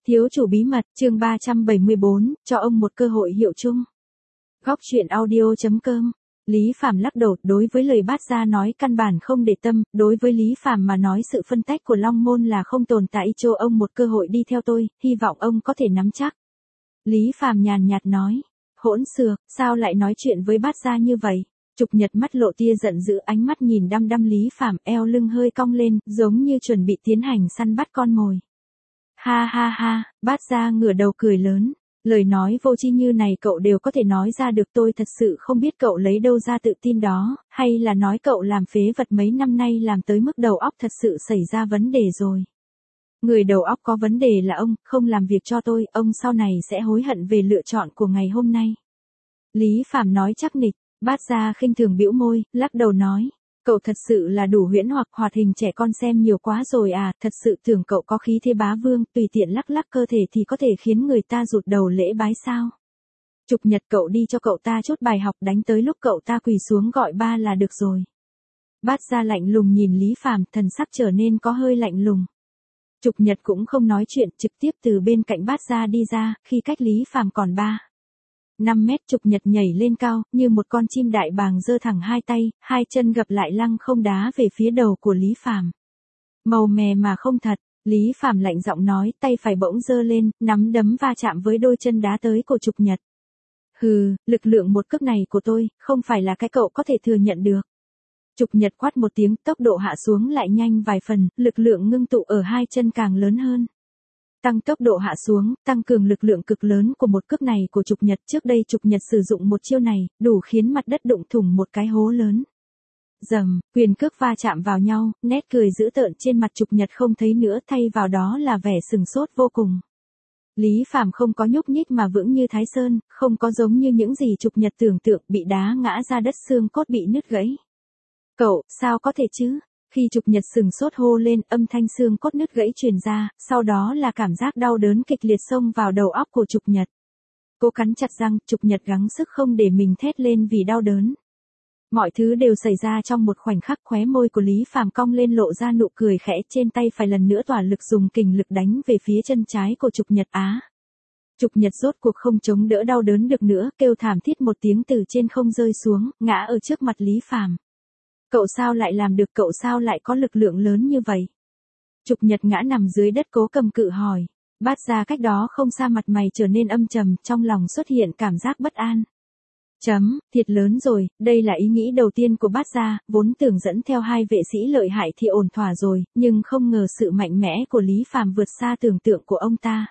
Thiếu chủ bí mật, chương 374, cho ông một cơ hội hiệu chung. Góc truyện audio.com. Lý Phàm lắc đầu, đối với lời Bát Gia nói căn bản không để tâm, đối với Lý Phàm mà nói sự phân tách của Long Môn là không tồn tại, cho ông một cơ hội đi theo tôi, hy vọng ông có thể nắm chắc. Lý Phàm nhàn nhạt nói, hỗn xược, sao lại nói chuyện với Bát Gia như vậy? Trục Nhật mắt lộ tia giận dữ, ánh mắt nhìn đăm đăm Lý Phàm, eo lưng hơi cong lên, giống như chuẩn bị tiến hành săn bắt con mồi. Ha ha ha, Bát Gia ngửa đầu cười lớn, lời nói vô tri như này cậu đều có thể nói ra được, tôi thật sự không biết cậu lấy đâu ra tự tin đó, hay là nói cậu làm phế vật mấy năm nay làm tới mức đầu óc thật sự xảy ra vấn đề rồi. Người đầu óc có vấn đề là ông, không làm việc cho tôi, ông sau này sẽ hối hận về lựa chọn của ngày hôm nay. Lý Phàm nói chắc nịch. Bát Gia khinh thường bĩu môi, lắc đầu nói, cậu thật sự là đủ huyễn hoặc hoạt hình trẻ con xem nhiều quá rồi à, thật sự tưởng cậu có khí thế bá vương, tùy tiện lắc lắc cơ thể thì có thể khiến người ta rụt đầu lễ bái sao? Trục Nhật, cậu đi cho cậu ta chút bài học, đánh tới lúc cậu ta quỳ xuống gọi ba là được rồi. Bát Gia lạnh lùng nhìn Lý Phàm, thần sắc trở nên có hơi lạnh lùng. Trục Nhật cũng không nói chuyện, trực tiếp từ bên cạnh Bát Gia đi ra, khi cách Lý Phàm còn 5 mét. Trục Nhật nhảy lên cao, như một con chim đại bàng giơ thẳng hai tay, hai chân gập lại lăng không đá về phía đầu của Lý Phàm. Màu mè mà không thật, Lý Phàm lạnh giọng nói, tay phải bỗng giơ lên, nắm đấm va chạm với đôi chân đá tới của Trục Nhật. Hừ, lực lượng một cước này của tôi, không phải là cái cậu có thể thừa nhận được. Trục Nhật quát một tiếng, tốc độ hạ xuống lại nhanh vài phần, lực lượng ngưng tụ ở hai chân càng lớn hơn. Tăng tốc độ hạ xuống, tăng cường lực lượng cực lớn của một cước này của Trục Nhật. Trước đây Trục Nhật sử dụng một chiêu này, đủ khiến mặt đất đụng thủng một cái hố lớn. Rầm, quyền cước va chạm vào nhau, nét cười dữ tợn trên mặt Trục Nhật không thấy nữa, thay vào đó là vẻ sừng sốt vô cùng. Lý Phàm không có nhúc nhích mà vững như Thái Sơn, không có giống như những gì Trục Nhật tưởng tượng, bị đá ngã ra đất, xương cốt bị nứt gãy. Cậu, sao có thể chứ? Khi Trục Nhật sừng sốt hô lên, âm thanh xương cốt nứt gãy truyền ra, sau đó là cảm giác đau đớn kịch liệt xông vào đầu óc của Trục Nhật. Cô cắn chặt răng, Trục Nhật gắng sức không để mình thét lên vì đau đớn. Mọi thứ đều xảy ra trong một khoảnh khắc, khóe môi của Lý Phàm cong lên lộ ra nụ cười khẽ, trên tay phải lần nữa tỏa lực dùng kình lực đánh về phía chân trái của Trục Nhật. Trục Nhật rốt cuộc không chống đỡ đau đớn được nữa, kêu thảm thiết một tiếng từ trên không rơi xuống, ngã ở trước mặt Lý Phàm. Cậu sao lại làm được, cậu sao lại có lực lượng lớn như vậy? Trục Nhật ngã nằm dưới đất cố cầm cự hỏi. Bát Gia cách đó không xa, mặt mày trở nên âm trầm, trong lòng xuất hiện cảm giác bất an. Thiệt lớn rồi, đây là ý nghĩ đầu tiên của Bát Gia, vốn tưởng dẫn theo hai vệ sĩ lợi hại thì ổn thỏa rồi, nhưng không ngờ sự mạnh mẽ của Lý Phàm vượt xa tưởng tượng của ông ta.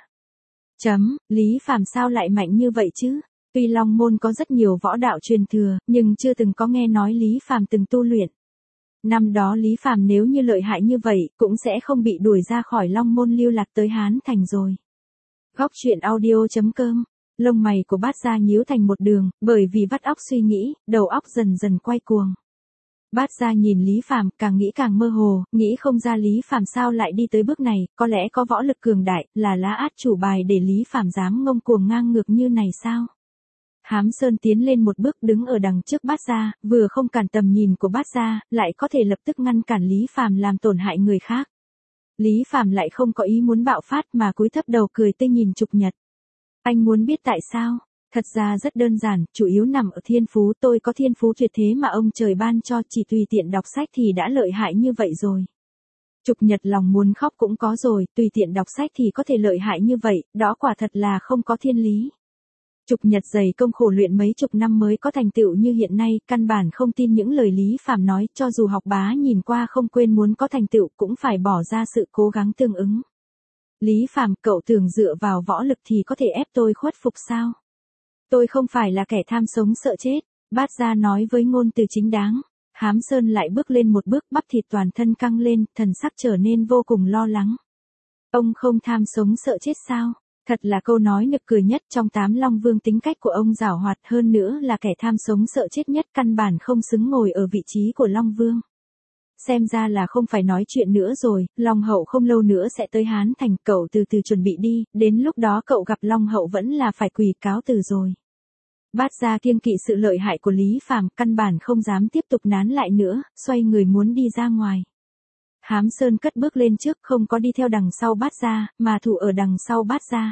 Lý Phàm sao lại mạnh như vậy chứ? Tuy Long Môn có rất nhiều võ đạo truyền thừa, nhưng chưa từng có nghe nói Lý Phàm từng tu luyện. Năm đó Lý Phàm nếu như lợi hại như vậy, cũng sẽ không bị đuổi ra khỏi Long Môn lưu lạc tới Hán Thành rồi. Góc truyện audio.com. Lông mày của Bát Gia nhíu thành một đường, bởi vì vắt óc suy nghĩ, đầu óc dần dần quay cuồng. Bát Gia nhìn Lý Phàm, càng nghĩ càng mơ hồ, nghĩ không ra Lý Phàm sao lại đi tới bước này, có lẽ có võ lực cường đại, là lá át chủ bài để Lý Phàm dám ngông cuồng ngang ngược như này sao? Hám Sơn tiến lên một bước, đứng ở đằng trước Bát Gia, vừa không cản tầm nhìn của Bát Gia, lại có thể lập tức ngăn cản Lý Phàm làm tổn hại người khác. Lý Phàm lại không có ý muốn bạo phát mà cúi thấp đầu cười tươi nhìn Trục Nhật. Anh muốn biết tại sao? Thật ra rất đơn giản, chủ yếu nằm ở thiên phú, tôi có thiên phú tuyệt thế mà ông trời ban cho, chỉ tùy tiện đọc sách thì đã lợi hại như vậy rồi. Trục Nhật lòng muốn khóc cũng có rồi, tùy tiện đọc sách thì có thể lợi hại như vậy, đó quả thật là không có thiên lý. Trục Nhật dày công khổ luyện mấy chục năm mới có thành tựu như hiện nay, căn bản không tin những lời Lý Phàm nói, cho dù học bá nhìn qua không quên muốn có thành tựu cũng phải bỏ ra sự cố gắng tương ứng. Lý Phàm, cậu tưởng dựa vào võ lực thì có thể ép tôi khuất phục sao? Tôi không phải là kẻ tham sống sợ chết, Bát Gia nói với ngôn từ chính đáng. Hám Sơn lại bước lên một bước, bắp thịt toàn thân căng lên, thần sắc trở nên vô cùng lo lắng. Ông không tham sống sợ chết sao? Thật là câu nói nực cười nhất, trong 8 Long Vương tính cách của ông giảo hoạt, hơn nữa là kẻ tham sống sợ chết nhất, căn bản không xứng ngồi ở vị trí của Long Vương. Xem ra là không phải nói chuyện nữa rồi, Long Hậu không lâu nữa sẽ tới Hán Thành, cậu từ từ chuẩn bị đi, đến lúc đó cậu gặp Long Hậu vẫn là phải quỳ cáo từ rồi. Bát Gia kiêng kỵ sự lợi hại của Lý Phàm, căn bản không dám tiếp tục nán lại nữa, xoay người muốn đi ra ngoài. Hám Sơn cất bước lên trước, không có đi theo đằng sau Bát Gia, mà thủ ở đằng sau Bát Gia.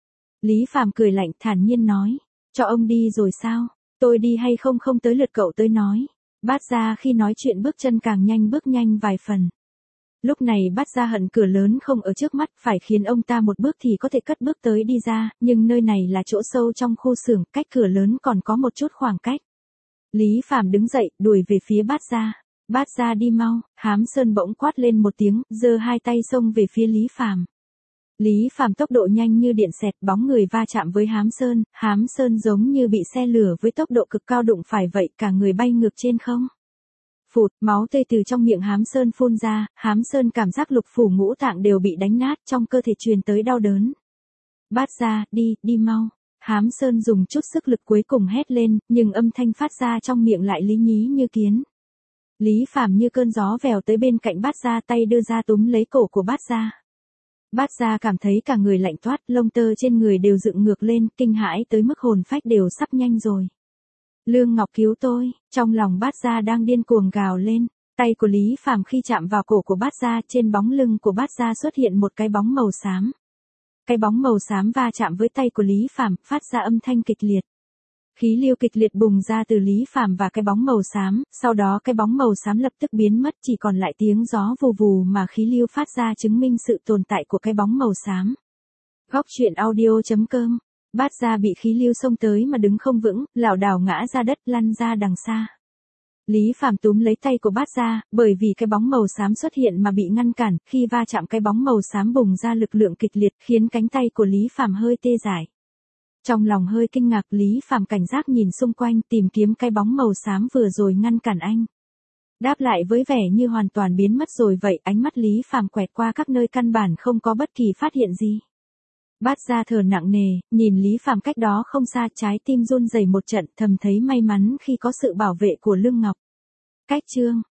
Lý Phàm cười lạnh thản nhiên nói, cho ông đi rồi sao? Tôi đi hay không không tới lượt cậu tới nói. Bát Gia khi nói chuyện bước chân càng nhanh bước nhanh vài phần. Lúc này Bát Gia hận cửa lớn không ở trước mắt, phải khiến ông ta một bước thì có thể cất bước tới đi ra, nhưng nơi này là chỗ sâu trong khu xưởng, cách cửa lớn còn có một chút khoảng cách. Lý Phàm đứng dậy, đuổi về phía Bát Gia. Bát Gia đi mau, Hám Sơn bỗng quát lên một tiếng, giơ hai tay xông về phía Lý Phàm. Lý Phàm tốc độ nhanh như điện xẹt, bóng người va chạm với Hám Sơn giống như bị xe lửa với tốc độ cực cao đụng phải vậy, cả người bay ngược trên không. Phụt, máu tươi từ trong miệng Hám Sơn phun ra, Hám Sơn cảm giác lục phủ ngũ tạng đều bị đánh nát, trong cơ thể truyền tới đau đớn. Bát Gia, đi mau. Hám Sơn dùng chút sức lực cuối cùng hét lên, nhưng âm thanh phát ra trong miệng lại lý nhí như kiến. Lý Phàm như cơn gió vèo tới bên cạnh Bát Gia, tay đưa ra túm lấy cổ của Bát Gia. Bát Gia cảm thấy cả người lạnh toát, lông tơ trên người đều dựng ngược lên, kinh hãi tới mức hồn phách đều sắp nhanh rồi. Lương Ngọc cứu tôi, trong lòng Bát Gia đang điên cuồng gào lên. Tay của Lý Phàm khi chạm vào cổ của Bát Gia, trên bóng lưng của Bát Gia xuất hiện một cái bóng màu xám. Cái bóng màu xám va chạm với tay của Lý Phàm, phát ra âm thanh kịch liệt. Khí lưu kịch liệt bùng ra từ Lý Phàm và cái bóng màu xám, sau đó cái bóng màu xám lập tức biến mất, chỉ còn lại tiếng gió vù vù mà khí lưu phát ra chứng minh sự tồn tại của cái bóng màu xám. Góc truyện audio.com. Bát Gia bị khí lưu xông tới mà đứng không vững, lảo đảo ngã ra đất, lăn ra đằng xa. Lý Phàm túm lấy tay của Bát Gia, bởi vì cái bóng màu xám xuất hiện mà bị ngăn cản, khi va chạm cái bóng màu xám bùng ra lực lượng kịch liệt, khiến cánh tay của Lý Phàm hơi tê dại. Trong lòng hơi kinh ngạc, Lý Phàm cảnh giác nhìn xung quanh, tìm kiếm cái bóng màu xám vừa rồi ngăn cản anh. Đáp lại với vẻ như hoàn toàn biến mất rồi vậy, ánh mắt Lý Phàm quẹt qua các nơi căn bản không có bất kỳ phát hiện gì. Bát Gia thở nặng nề, nhìn Lý Phàm cách đó không xa, trái tim run rẩy một trận, thầm thấy may mắn khi có sự bảo vệ của Lương Ngọc. Cách chương